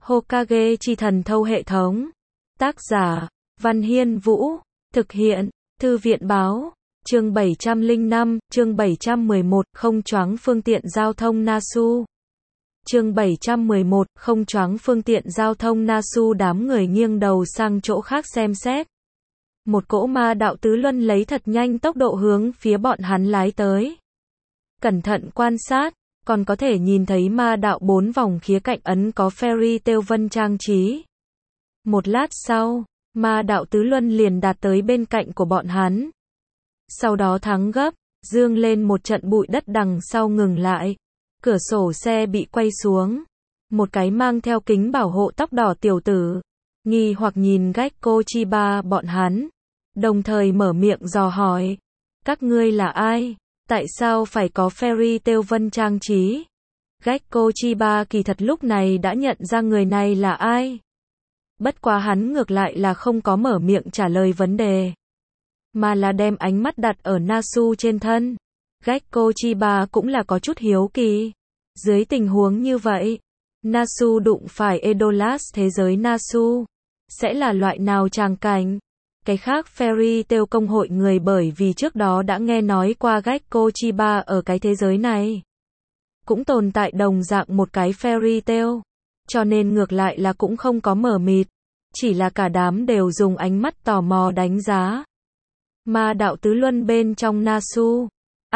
Hokage chi thần thâu hệ thống. Tác giả, Văn Hiên Vũ. Thực hiện, Thư viện báo. Chương 705, chương 711, không choáng phương tiện giao thông Nasu. Chương 711, không choáng phương tiện giao thông Nasu. Đám người nghiêng đầu sang chỗ khác xem xét. Một cỗ ma đạo tứ luân lấy thật nhanh tốc độ hướng phía bọn hắn lái tới. Cẩn thận quan sát, còn có thể nhìn thấy ma đạo 4 vòng khía cạnh ấn có fairy tail vân trang trí. Một lát sau, ma đạo tứ luân liền đạt tới bên cạnh của bọn hắn. Sau đó thắng gấp, dương lên một trận bụi đất đằng sau ngừng lại. Cửa sổ xe bị quay xuống. Một cái mang theo kính bảo hộ tóc đỏ tiểu tử, nghi hoặc nhìn Gekko Chiba bọn hắn, đồng thời mở miệng dò hỏi. Các ngươi là ai? Tại sao phải có fairy tail vân trang trí? Gekko Chiba kỳ thật lúc này đã nhận ra người này là ai. Bất quá hắn ngược lại là không có mở miệng trả lời vấn đề, mà là đem ánh mắt đặt ở Nasu trên thân. Gekko Chiba cũng là có chút hiếu kỳ. Dưới tình huống như vậy, Nasu đụng phải Edolas thế giới Nasu, sẽ là loại nào tràng cảnh? Cái khác fairy tail công hội người bởi vì trước đó đã nghe nói qua Gekko Chiba ở cái thế giới này cũng tồn tại đồng dạng một cái fairy tail, cho nên ngược lại là cũng không có mờ mịt, chỉ là cả đám đều dùng ánh mắt tò mò đánh giá. Ma đạo tứ luân bên trong Nasu.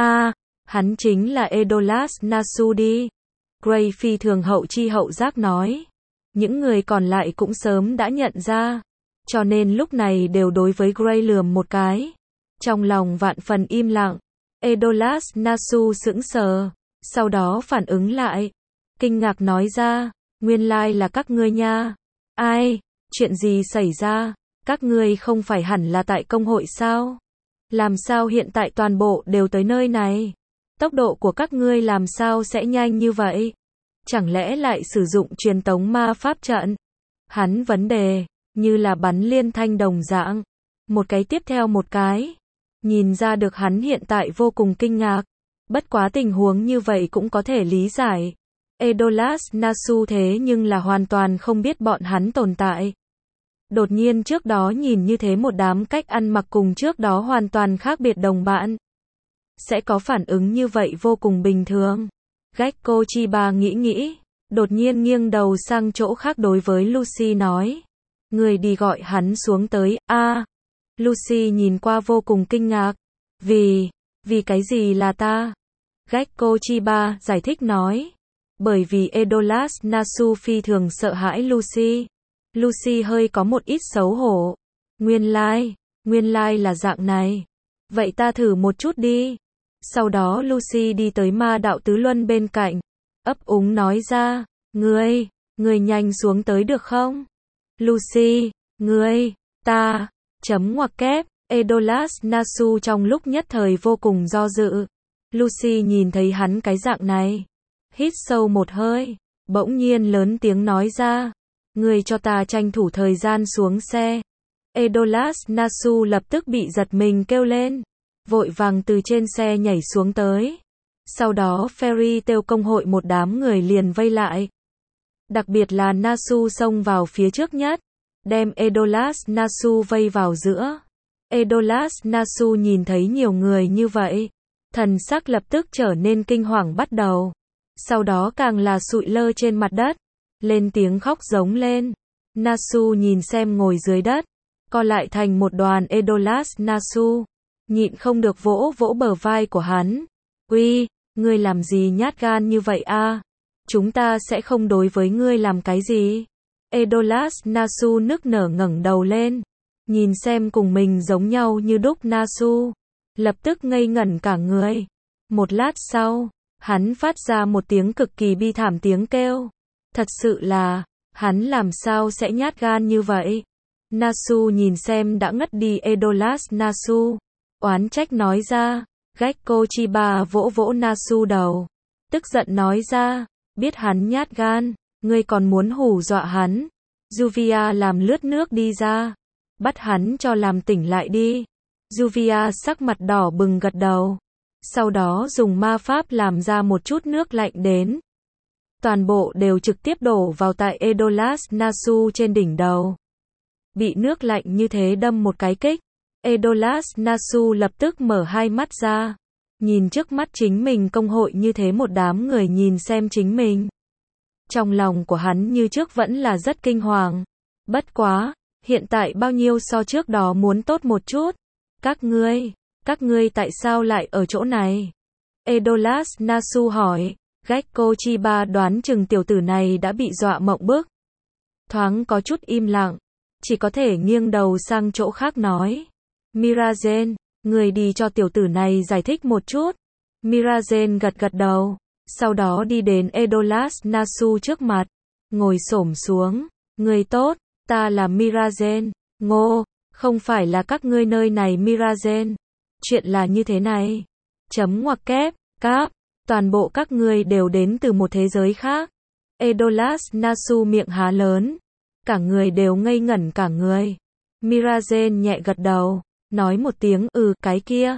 Hắn chính là Edolas Nasu đi. Gray phi thường hậu chi hậu giác nói. Những người còn lại cũng sớm đã nhận ra, cho nên lúc này đều đối với Gray lườm một cái. Trong lòng vạn phần im lặng. Edolas Nasu sững sờ, sau đó phản ứng lại, kinh ngạc nói ra, nguyên lai là các ngươi nha. Ai? Chuyện gì xảy ra? Các ngươi không phải hẳn là tại công hội sao? Làm sao hiện tại toàn bộ đều tới nơi này? Tốc độ của các ngươi làm sao sẽ nhanh như vậy? Chẳng lẽ lại sử dụng truyền tống ma pháp trận? Hắn vấn đề, như là bắn liên thanh đồng dạng. Một cái tiếp theo một cái. Nhìn ra được hắn hiện tại vô cùng kinh ngạc. Bất quá tình huống như vậy cũng có thể lý giải. Edolas Nasu thế nhưng là hoàn toàn không biết bọn hắn tồn tại. Đột nhiên trước đó nhìn như thế một đám cách ăn mặc cùng trước đó hoàn toàn khác biệt đồng bạn, sẽ có phản ứng như vậy vô cùng bình thường. Gekko Chiba nghĩ, đột nhiên nghiêng đầu sang chỗ khác đối với Lucy nói. Người đi gọi hắn xuống tới. Lucy nhìn qua vô cùng kinh ngạc. Vì cái gì là ta? Gekko Chiba giải thích nói. Bởi vì Edolas Nasu phi thường sợ hãi Lucy. Lucy hơi có một ít xấu hổ. Nguyên lai là dạng này. Vậy ta thử một chút đi. Sau đó Lucy đi tới ma đạo tứ luân bên cạnh, ấp úng nói ra, ngươi nhanh xuống tới được không? Lucy, chấm ngoặc kép, Edolas Nasu trong lúc nhất thời vô cùng do dự. Lucy nhìn thấy hắn cái dạng này, hít sâu một hơi, bỗng nhiên lớn tiếng nói ra, ngươi cho ta tranh thủ thời gian xuống xe. Edolas Nasu lập tức bị giật mình kêu lên, vội vàng từ trên xe nhảy xuống tới. Sau đó fairy tail công hội một đám người liền vây lại. Đặc biệt là Nasu xông vào phía trước nhất, đem Edolas Nasu vây vào giữa. Edolas Nasu nhìn thấy nhiều người như vậy, thần sắc lập tức trở nên kinh hoàng bắt đầu. Sau đó càng là sụi lơ trên mặt đất, lên tiếng khóc giống lên. Nasu nhìn xem ngồi dưới đất, co lại thành một đoàn. Edolas Nasu nhịn không được vỗ vỗ bờ vai của hắn. Ngươi làm gì nhát gan như vậy a? Chúng ta sẽ không đối với ngươi làm cái gì. Edolas Nasu nức nở ngẩng đầu lên, nhìn xem cùng mình giống nhau như đúc Nasu, lập tức ngây ngẩn cả người. Một lát sau, hắn phát ra một tiếng cực kỳ bi thảm tiếng kêu. Thật sự là, hắn làm sao sẽ nhát gan như vậy? Nasu nhìn xem đã ngất đi Edolas Nasu, oán trách nói ra. Gekko Chiba vỗ vỗ Nasu đầu, tức giận nói ra, biết hắn nhát gan, ngươi còn muốn hù dọa hắn. Juvia làm lướt nước đi ra, bắt hắn cho làm tỉnh lại đi. Juvia sắc mặt đỏ bừng gật đầu, sau đó dùng ma pháp làm ra một chút nước lạnh đến. toàn bộ đều trực tiếp đổ vào tại Edolas Nasu trên đỉnh đầu. Bị nước lạnh như thế đâm một cái kích, Edolas Nasu lập tức mở hai mắt ra, nhìn trước mắt chính mình công hội như thế một đám người nhìn xem chính mình. Trong lòng của hắn như trước vẫn là rất kinh hoàng. Bất quá, hiện tại bao nhiêu so trước đó muốn tốt một chút. Các ngươi tại sao lại ở chỗ này? Edolas Nasu hỏi. Gekko Chiba đoán chừng tiểu tử này đã bị dọa mộng bức. Thoáng có chút im lặng, chỉ có thể nghiêng đầu sang chỗ khác nói. Mirazen, người đi cho tiểu tử này giải thích một chút. Mirazen gật gật đầu, sau đó đi đến Edolas Nasu trước mặt, ngồi xổm xuống. Người tốt, ta là Mirazen. Ngô, không phải là các ngươi nơi này Mirazen. Chuyện là như thế này. Chấm ngoặc kép, cáp, toàn bộ các ngươi đều đến từ một thế giới khác. Edolas Nasu miệng há lớn, cả người đều ngây ngẩn cả người. Mirazen nhẹ gật đầu, nói một tiếng cái kia.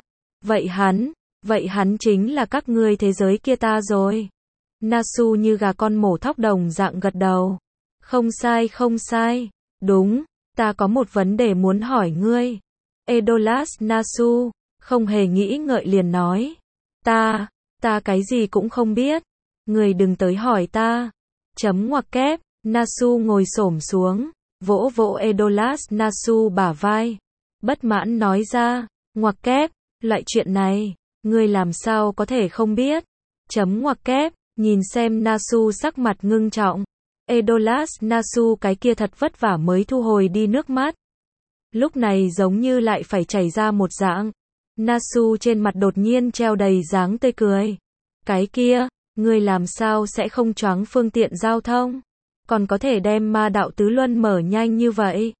Vậy hắn chính là các ngươi thế giới kia ta rồi. Nasu như gà con mổ thóc đồng dạng gật đầu. Không sai. Đúng, ta có một vấn đề muốn hỏi ngươi. Edolas Nasu, không hề nghĩ ngợi liền nói. Ta cái gì cũng không biết. Người đừng tới hỏi ta. Chấm ngoặc kép, Nasu ngồi xổm xuống, vỗ vỗ Edolas Nasu bả vai. Bất mãn nói ra, ngoặc kép, loại chuyện này, ngươi làm sao có thể không biết. Chấm ngoặc kép, nhìn xem Nasu sắc mặt ngưng trọng. Edolas Nasu cái kia thật vất vả mới thu hồi đi nước mắt. Lúc này giống như lại phải chảy ra một dạng. Nasu trên mặt đột nhiên treo đầy dáng tươi cười. Cái kia, ngươi làm sao sẽ không choáng phương tiện giao thông? Còn có thể đem ma đạo tứ luân mở nhanh như vậy?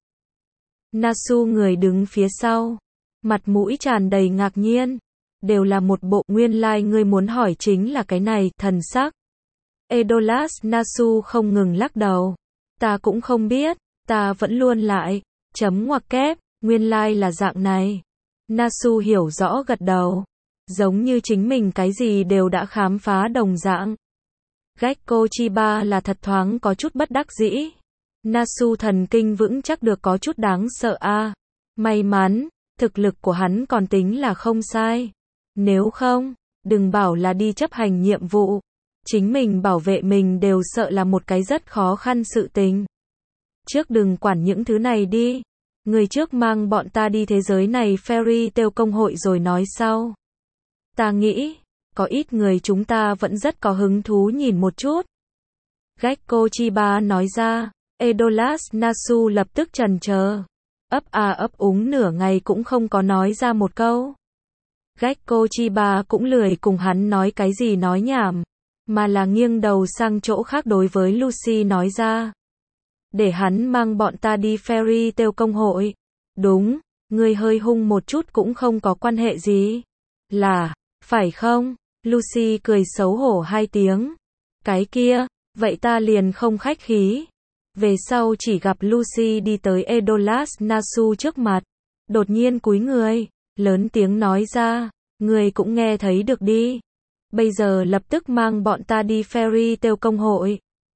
Nasu người đứng phía sau, mặt mũi tràn đầy ngạc nhiên. Đều là một bộ nguyên lai ngươi muốn hỏi chính là cái này, thần sắc. Edolas Nasu không ngừng lắc đầu. Ta cũng không biết, ta vẫn luôn lại. Chấm ngoặc kép, nguyên lai là dạng này. Nasu hiểu rõ gật đầu. Giống như chính mình cái gì đều đã khám phá đồng dạng. Gekko Chiba là thật thoáng có chút bất đắc dĩ. Nasu thần kinh vững chắc được có chút đáng sợ a. May mắn, thực lực của hắn còn tính là không sai. Nếu không, đừng bảo là đi chấp hành nhiệm vụ. Chính mình bảo vệ mình đều sợ là một cái rất khó khăn sự tình. Trước đừng quản những thứ này đi. Người trước mang bọn ta đi thế giới này Fairy Tail công hội rồi nói sau. Ta nghĩ, có ít người chúng ta vẫn rất có hứng thú nhìn một chút. Gekko Chiba nói ra. Edolas Nasu lập tức chần chờ. Ấp úng nửa ngày cũng không có nói ra một câu. Gekko Chiba cũng lười cùng hắn nói cái gì nói nhảm, mà là nghiêng đầu sang chỗ khác đối với Lucy nói ra. Để hắn mang bọn ta đi Fairy Tail công hội. Đúng, ngươi hơi hung một chút cũng không có quan hệ gì. Là, phải không? Lucy cười xấu hổ hai tiếng. Cái kia, vậy ta liền không khách khí. Về sau chỉ gặp Lucy đi tới Edolas Nasu trước mặt. Đột nhiên cúi người, lớn tiếng nói ra. Người cũng nghe thấy được đi. Bây giờ lập tức mang bọn ta đi Fairy Tail công hội.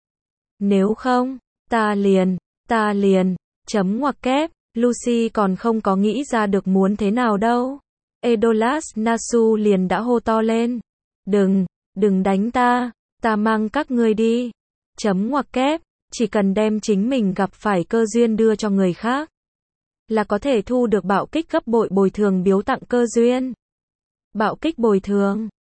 Nếu không, ta liền, chấm ngoặc kép, Lucy còn không có nghĩ ra được muốn thế nào đâu. Edolas Nasu liền đã hô to lên. Đừng đánh ta mang các ngươi đi. Chấm ngoặc kép, chỉ cần đem chính mình gặp phải cơ duyên đưa cho người khác, là có thể thu được bạo kích gấp bội bồi thường biếu tặng cơ duyên. Bạo kích bồi thường.